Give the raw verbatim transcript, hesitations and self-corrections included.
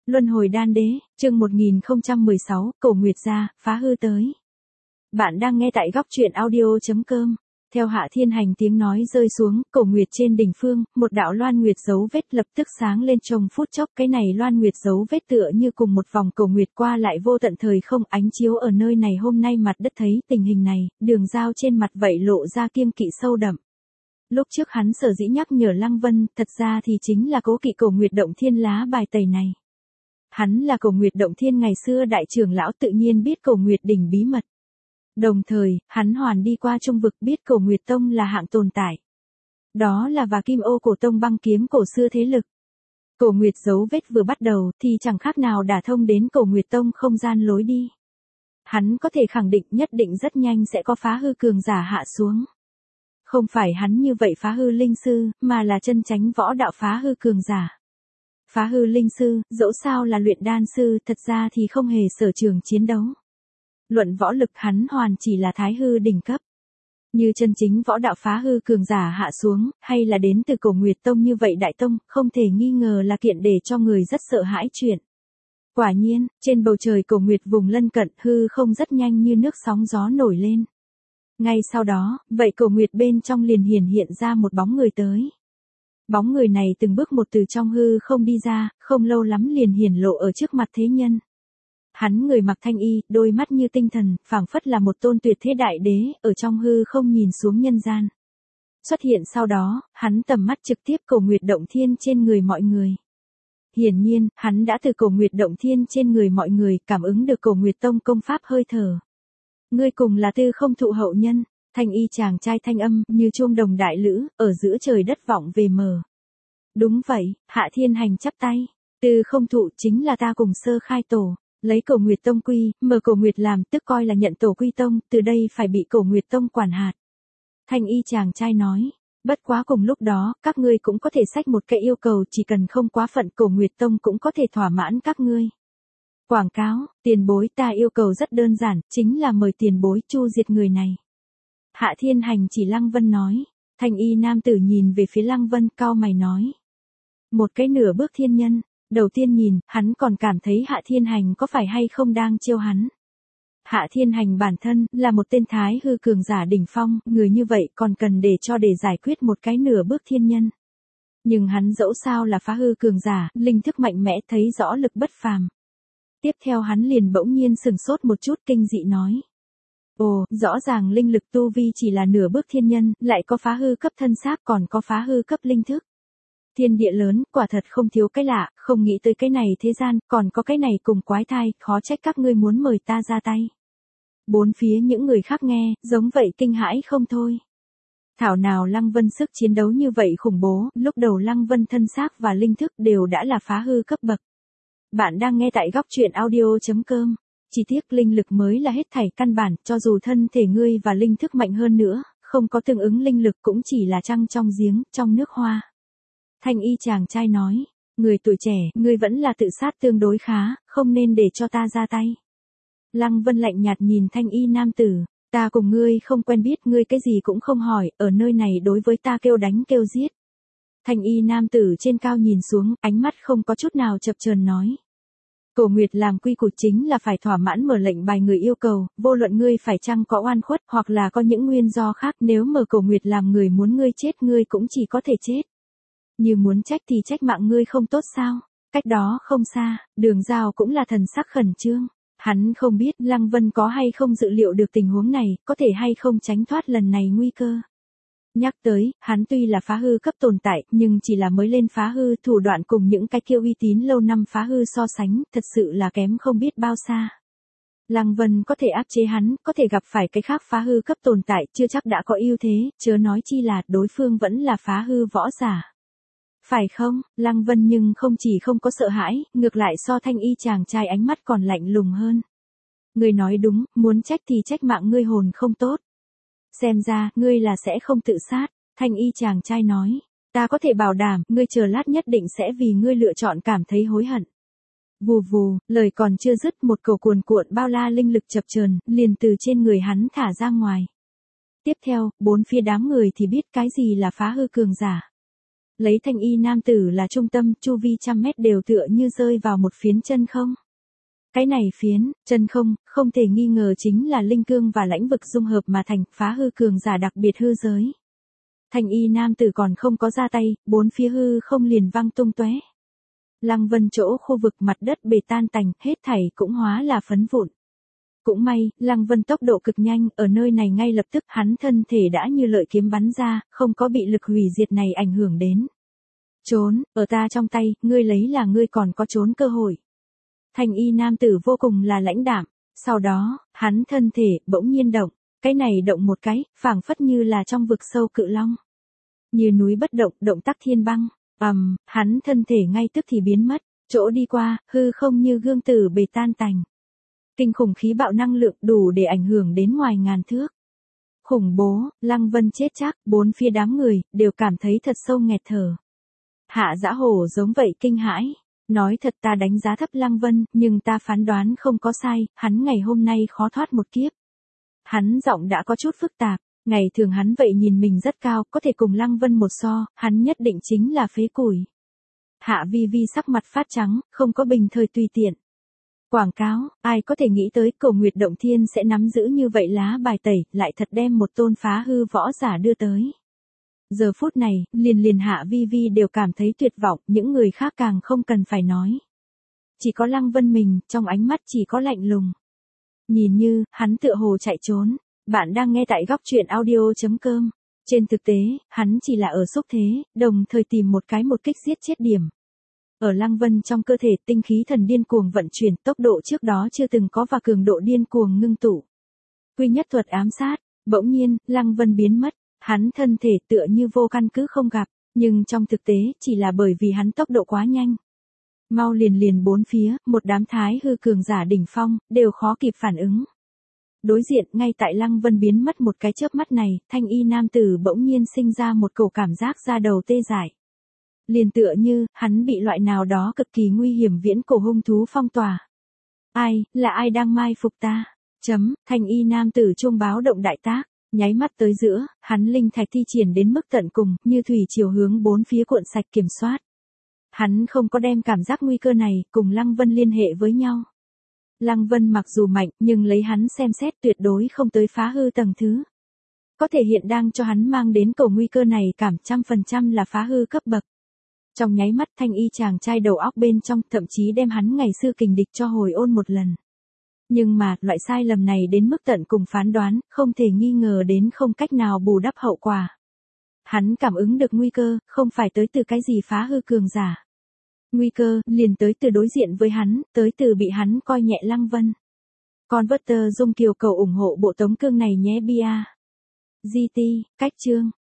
Luân hồi đan đế, chương một nghìn không trăm mười sáu, Cổ Nguyệt gia, phá hư tới. Bạn đang nghe tại góc truyện audio chấm com. Theo Hạ Thiên Hành tiếng nói rơi xuống, Cổ Nguyệt trên đỉnh phương, một đạo loan nguyệt dấu vết lập tức sáng lên trong phút chốc. Cái này loan nguyệt dấu vết tựa như cùng một vòng cổ nguyệt qua lại vô tận thời không, ánh chiếu ở nơi này hôm nay mặt đất thấy tình hình này, đường giao trên mặt vậy lộ ra kiêng kỵ sâu đậm. Lúc trước hắn sở dĩ nhắc nhở Lăng Vân, thật ra thì chính là cố kỵ Cổ Nguyệt động thiên lá bài tẩy này. Hắn là Cổ Nguyệt động thiên ngày xưa đại trưởng lão, tự nhiên biết Cổ Nguyệt đỉnh bí mật. Đồng thời, hắn hoàn đi qua trung vực, biết Cổ Nguyệt tông là hạng tồn tại. Đó là và Kim Ô cổ tông băng kiếm cổ xưa thế lực. Cổ Nguyệt dấu vết vừa bắt đầu thì chẳng khác nào đả thông đến Cổ Nguyệt tông không gian lối đi. Hắn có thể khẳng định nhất định rất nhanh sẽ có phá hư cường giả hạ xuống. Không phải hắn như vậy phá hư linh sư, mà là chân chánh võ đạo phá hư cường giả. Phá hư linh sư, dẫu sao là luyện đan sư, thật ra thì không hề sở trường chiến đấu. Luận võ lực hắn hoàn chỉ là thái hư đỉnh cấp. Như chân chính võ đạo phá hư cường giả hạ xuống, hay là đến từ Cổ Nguyệt tông như vậy đại tông, không thể nghi ngờ là kiện để cho người rất sợ hãi chuyện. Quả nhiên, trên bầu trời Cổ Nguyệt vùng lân cận, hư không rất nhanh như nước sóng gió nổi lên. Ngay sau đó, vậy Cổ Nguyệt bên trong liền hiển hiện ra một bóng người tới. Bóng người này từng bước một từ trong hư không đi ra, không lâu lắm liền hiển lộ ở trước mặt thế nhân. Hắn người mặc thanh y, đôi mắt như tinh thần, phảng phất là một tôn tuyệt thế đại đế, ở trong hư không nhìn xuống nhân gian. Xuất hiện sau đó, hắn tầm mắt trực tiếp Cổ Nguyệt động thiên trên người mọi người. Hiển nhiên, hắn đã từ Cổ Nguyệt động thiên trên người mọi người cảm ứng được Cổ Nguyệt tông công pháp hơi thở. Ngươi cùng là Tư Không Thụ hậu nhân. Thanh y chàng trai thanh âm, như chuông đồng đại lữ, ở giữa trời đất vọng về mờ. Đúng vậy, Hạ Thiên Hành chắp tay. Tư Không Thụ chính là ta cùng sơ khai tổ. Lấy Cổ Nguyệt tông quy, mở Cổ Nguyệt làm, tức coi là nhận tổ quy tông, từ đây phải bị Cổ Nguyệt tông quản hạt. Thanh y chàng trai nói. Bất quá cùng lúc đó, các ngươi cũng có thể xách một cái yêu cầu, chỉ cần không quá phận Cổ Nguyệt tông cũng có thể thỏa mãn các ngươi. Quảng cáo, tiền bối ta yêu cầu rất đơn giản, chính là mời tiền bối chu diệt người này. Hạ Thiên Hành chỉ Lăng Vân nói. Thanh y nam tử nhìn về phía Lăng Vân, cau mày nói. Một cái nửa bước thiên nhân. Đầu tiên nhìn, hắn còn cảm thấy Hạ Thiên Hành có phải hay không đang trêu hắn. Hạ Thiên Hành bản thân là một tên thái hư cường giả đỉnh phong, người như vậy còn cần để cho để giải quyết một cái nửa bước thiên nhân. Nhưng hắn dẫu sao là phá hư cường giả, linh thức mạnh mẽ, thấy rõ lực bất phàm. Tiếp theo hắn liền bỗng nhiên sừng sốt một chút, kinh dị nói. Ồ, rõ ràng linh lực tu vi chỉ là nửa bước thiên nhân, lại có phá hư cấp thân xác, còn có phá hư cấp linh thức. Thiên địa lớn, quả thật không thiếu cái lạ, không nghĩ tới cái này thế gian, còn có cái này cùng quái thai, khó trách các ngươi muốn mời ta ra tay. Bốn phía những người khác nghe, giống vậy kinh hãi không thôi. Thảo nào Lăng Vân sức chiến đấu như vậy khủng bố, lúc đầu Lăng Vân thân xác và linh thức đều đã là phá hư cấp bậc. Bạn đang nghe tại góc truyện audio chấm com. Chỉ tiếc linh lực mới là hết thảy căn bản, cho dù thân thể ngươi và linh thức mạnh hơn nữa, không có tương ứng linh lực cũng chỉ là trăng trong giếng, trong nước hoa. Thanh y chàng trai nói, người tuổi trẻ, ngươi vẫn là tự sát tương đối khá, không nên để cho ta ra tay. Lăng Vân lạnh nhạt nhìn thanh y nam tử, ta cùng ngươi không quen biết, ngươi cái gì cũng không hỏi, ở nơi này đối với ta kêu đánh kêu giết. Thanh y nam tử trên cao nhìn xuống, ánh mắt không có chút nào chập chờn nói. Cổ Nguyệt làm quy củ chính là phải thỏa mãn mở lệnh bài người yêu cầu, vô luận ngươi phải chăng có oan khuất hoặc là có những nguyên do khác, nếu mở Cổ Nguyệt làm người muốn ngươi chết, ngươi cũng chỉ có thể chết. Như muốn trách thì trách mạng ngươi không tốt sao? Cách đó không xa, Đường Giao cũng là thần sắc khẩn trương. Hắn không biết Lăng Vân có hay không dự liệu được tình huống này, có thể hay không tránh thoát lần này nguy cơ. Nhắc tới, hắn tuy là phá hư cấp tồn tại, nhưng chỉ là mới lên phá hư, thủ đoạn cùng những cái kia uy tín lâu năm phá hư so sánh, thật sự là kém không biết bao xa. Lăng Vân có thể áp chế hắn, có thể gặp phải cái khác phá hư cấp tồn tại, chưa chắc đã có ưu thế, chớ nói chi là đối phương vẫn là phá hư võ giả. Phải không? Lăng Vân nhưng không chỉ không có sợ hãi, ngược lại so thanh y chàng trai ánh mắt còn lạnh lùng hơn. Ngươi nói đúng, muốn trách thì trách mạng ngươi hồn không tốt. Xem ra, ngươi là sẽ không tự sát, thanh y chàng trai nói. Ta có thể bảo đảm, ngươi chờ lát nhất định sẽ vì ngươi lựa chọn cảm thấy hối hận. Vù vù, lời còn chưa dứt, một cầu cuồn cuộn bao la linh lực chập chờn, liền từ trên người hắn thả ra ngoài. Tiếp theo, bốn phía đám người thì biết cái gì là phá hư cường giả. Lấy thanh y nam tử là trung tâm, chu vi trăm mét đều tựa như rơi vào một phiến chân không. Cái này phiến, chân không, không thể nghi ngờ chính là linh cương và lãnh vực dung hợp mà thành, phá hư cường giả đặc biệt hư giới. Thanh y nam tử còn không có ra tay, bốn phía hư không liền văng tung tóe. Lăng Vân chỗ khu vực mặt đất bề tan tành, hết thảy cũng hóa là phấn vụn. Cũng may, Lăng Vân tốc độ cực nhanh, ở nơi này ngay lập tức hắn thân thể đã như lợi kiếm bắn ra, không có bị lực hủy diệt này ảnh hưởng đến. Trốn, ở ta trong tay, ngươi lấy là ngươi còn có trốn cơ hội. Thanh y nam tử vô cùng là lãnh đạm, sau đó, hắn thân thể bỗng nhiên động, cái này động một cái, phảng phất như là trong vực sâu cự long. Như núi bất động, động tác thiên băng, ầm, um, hắn thân thể ngay tức thì biến mất, chỗ đi qua, hư không như gương tử bề tan tành. Kinh khủng khí bạo năng lượng đủ để ảnh hưởng đến ngoài ngàn thước. Khủng bố, Lăng Vân chết chắc, bốn phía đám người, đều cảm thấy thật sâu nghẹt thở. Hạ Dã Hổ giống vậy kinh hãi. Nói thật ta đánh giá thấp Lăng Vân, nhưng ta phán đoán không có sai, hắn ngày hôm nay khó thoát một kiếp. Hắn giọng đã có chút phức tạp, ngày thường hắn vậy nhìn mình rất cao, có thể cùng Lăng Vân một so, hắn nhất định chính là phế củi. Hạ Vi Vi sắc mặt phát trắng, không có bình thời tùy tiện. Quảng cáo, ai có thể nghĩ tới Cổ Nguyệt Động Thiên sẽ nắm giữ như vậy lá bài tẩy, lại thật đem một tôn phá hư võ giả đưa tới. Giờ phút này, liền liền Hạ Vi Vi đều cảm thấy tuyệt vọng, những người khác càng không cần phải nói. Chỉ có Lăng Vân mình, trong ánh mắt chỉ có lạnh lùng. Nhìn như, hắn tựa hồ chạy trốn. Bạn đang nghe tại góc truyện audio chấm com. Trên thực tế, hắn chỉ là ở xúc thế, đồng thời tìm một cái một kích giết chết điểm. Ở Lăng Vân trong cơ thể tinh khí thần điên cuồng vận chuyển, tốc độ trước đó chưa từng có và cường độ điên cuồng ngưng tụ. Quy nhất thuật ám sát, bỗng nhiên, Lăng Vân biến mất. Hắn thân thể tựa như vô căn cứ không gặp, nhưng trong thực tế chỉ là bởi vì hắn tốc độ quá nhanh. Mau liền liền bốn phía, một đám thái hư cường giả đỉnh phong, đều khó kịp phản ứng. Đối diện, ngay tại Lăng Vân biến mất một cái chớp mắt này, thanh y nam tử bỗng nhiên sinh ra một cổ cảm giác da đầu tê dại. Liền tựa như, hắn bị loại nào đó cực kỳ nguy hiểm viễn cổ hung thú phong tỏa. Ai, là ai đang mai phục ta? Chấm, thanh y nam tử chuông báo động đại tác. Nháy mắt tới giữa, hắn linh thạch thi triển đến mức tận cùng, như thủy chiều hướng bốn phía cuộn sạch kiểm soát. Hắn không có đem cảm giác nguy cơ này, cùng Lăng Vân liên hệ với nhau. Lăng Vân mặc dù mạnh, nhưng lấy hắn xem xét tuyệt đối không tới phá hư tầng thứ. Có thể hiện đang cho hắn mang đến cầu nguy cơ này cảm trăm phần trăm là phá hư cấp bậc. Trong nháy mắt thanh y chàng trai đầu óc bên trong, thậm chí đem hắn ngày xưa kình địch cho hồi ôn một lần. Nhưng mà, loại sai lầm này đến mức tận cùng phán đoán, không thể nghi ngờ đến không cách nào bù đắp hậu quả. Hắn cảm ứng được nguy cơ, không phải tới từ cái gì phá hư cường giả. Nguy cơ, liền tới từ đối diện với hắn, tới từ bị hắn coi nhẹ Lăng Vân. Converter dung kiều cầu ủng hộ bộ tống cương này nhé bia. giê tê, cách chương.